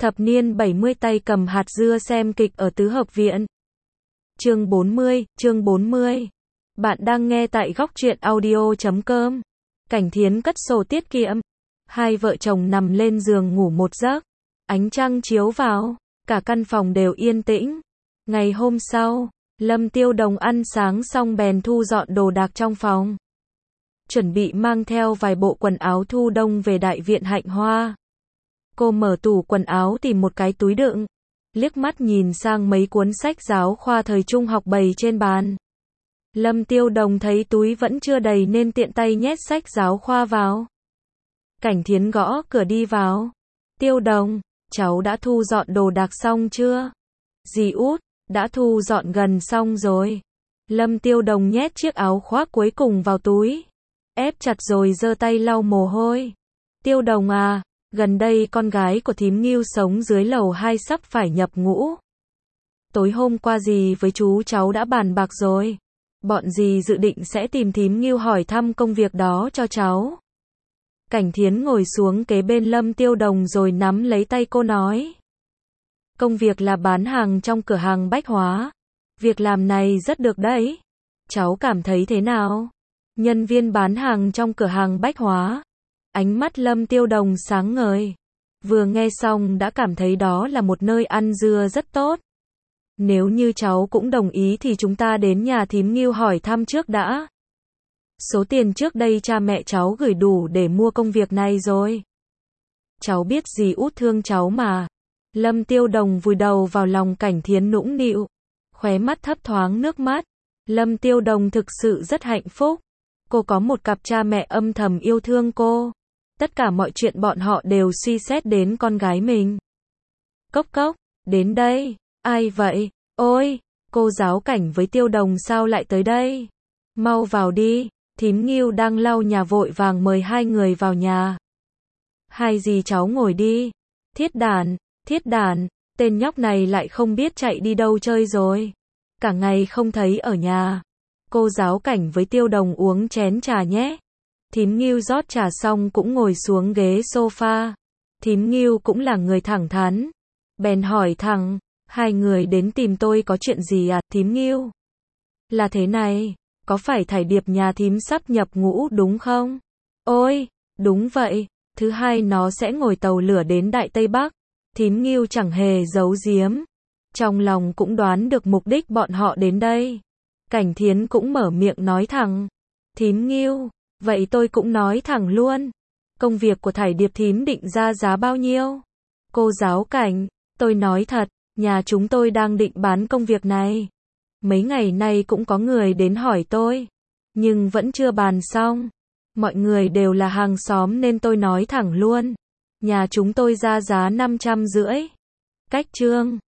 Thập niên 70 tay cầm hạt dưa xem kịch ở tứ hợp viện. Chương 40. Bạn đang nghe tại góc truyện audio.com. Cảnh Thiến cất sổ tiết kiệm. Hai vợ chồng nằm lên giường ngủ một giấc. Ánh trăng chiếu vào, cả căn phòng đều yên tĩnh. Ngày hôm sau, Lâm Tiêu Đồng ăn sáng xong bèn thu dọn đồ đạc trong phòng. Chuẩn bị mang theo vài bộ quần áo thu đông về đại viện Hạnh Hoa. Cô mở tủ quần áo tìm một cái túi đựng, liếc mắt nhìn sang mấy cuốn sách giáo khoa thời trung học bày trên bàn. Lâm Tiêu Đồng thấy túi vẫn chưa đầy nên tiện tay nhét sách giáo khoa vào. Cảnh Thiến gõ cửa đi vào. Tiêu Đồng, cháu đã thu dọn đồ đạc xong chưa? Dì út, đã thu dọn gần xong rồi. Lâm Tiêu Đồng nhét chiếc áo khoác cuối cùng vào túi, ép chặt rồi giơ tay lau mồ hôi. Tiêu Đồng à, gần đây con gái của thím Ngưu sống dưới lầu 2 sắp phải nhập ngũ. Tối hôm qua dì với chú cháu đã bàn bạc rồi. Bọn dì dự định sẽ tìm thím Ngưu hỏi thăm công việc đó cho cháu. Cảnh Thiến ngồi xuống kế bên Lâm Tiêu Đồng rồi nắm lấy tay cô nói. Công việc là bán hàng trong cửa hàng bách hóa. Việc làm này rất được đấy. Cháu cảm thấy thế nào? Nhân viên bán hàng trong cửa hàng bách hóa. Ánh mắt Lâm Tiêu Đồng sáng ngời. Vừa nghe xong đã cảm thấy đó là một nơi ăn dưa rất tốt. Nếu như cháu cũng đồng ý thì chúng ta đến nhà thím Ngưu hỏi thăm trước đã. Số tiền trước đây cha mẹ cháu gửi đủ để mua công việc này rồi. Cháu biết dì út thương cháu mà. Lâm Tiêu Đồng vùi đầu vào lòng Cảnh Thiến nũng nịu, khóe mắt thấp thoáng nước mắt. Lâm Tiêu Đồng thực sự rất hạnh phúc. Cô có một cặp cha mẹ âm thầm yêu thương cô. Tất cả mọi chuyện bọn họ đều suy xét đến con gái mình. Cốc cốc, đến đây. Ai vậy? Ôi, cô giáo Cảnh với Tiêu Đồng sao lại tới đây? Mau vào đi. Thím Ngưu đang lau nhà vội vàng mời hai người vào nhà. Hai dì cháu ngồi đi. Thiết đản, tên nhóc này lại không biết chạy đi đâu chơi rồi. Cả ngày không thấy ở nhà. Cô giáo Cảnh với Tiêu Đồng uống chén trà nhé. Thím Ngưu rót trà xong cũng ngồi xuống ghế sofa. Thím Ngưu cũng là người thẳng thắn. Bèn hỏi thẳng, hai người đến tìm tôi có chuyện gì à, thím Ngưu? Là thế này, có phải Thải Điệp nhà thím sắp nhập ngũ đúng không? Ôi, đúng vậy, thứ hai nó sẽ ngồi tàu lửa đến Đại Tây Bắc. Thím Ngưu chẳng hề giấu giếm. Trong lòng cũng đoán được mục đích bọn họ đến đây. Cảnh Thiến cũng mở miệng nói thẳng. Thím Ngưu, vậy tôi cũng nói thẳng luôn. Công việc của Thải Điệp thím định ra giá bao nhiêu? Cô giáo Cảnh, tôi nói thật, nhà chúng tôi đang định bán công việc này. Mấy ngày nay cũng có người đến hỏi tôi, nhưng vẫn chưa bàn xong. Mọi người đều là hàng xóm nên tôi nói thẳng luôn. Nhà chúng tôi ra giá 550. Cách chương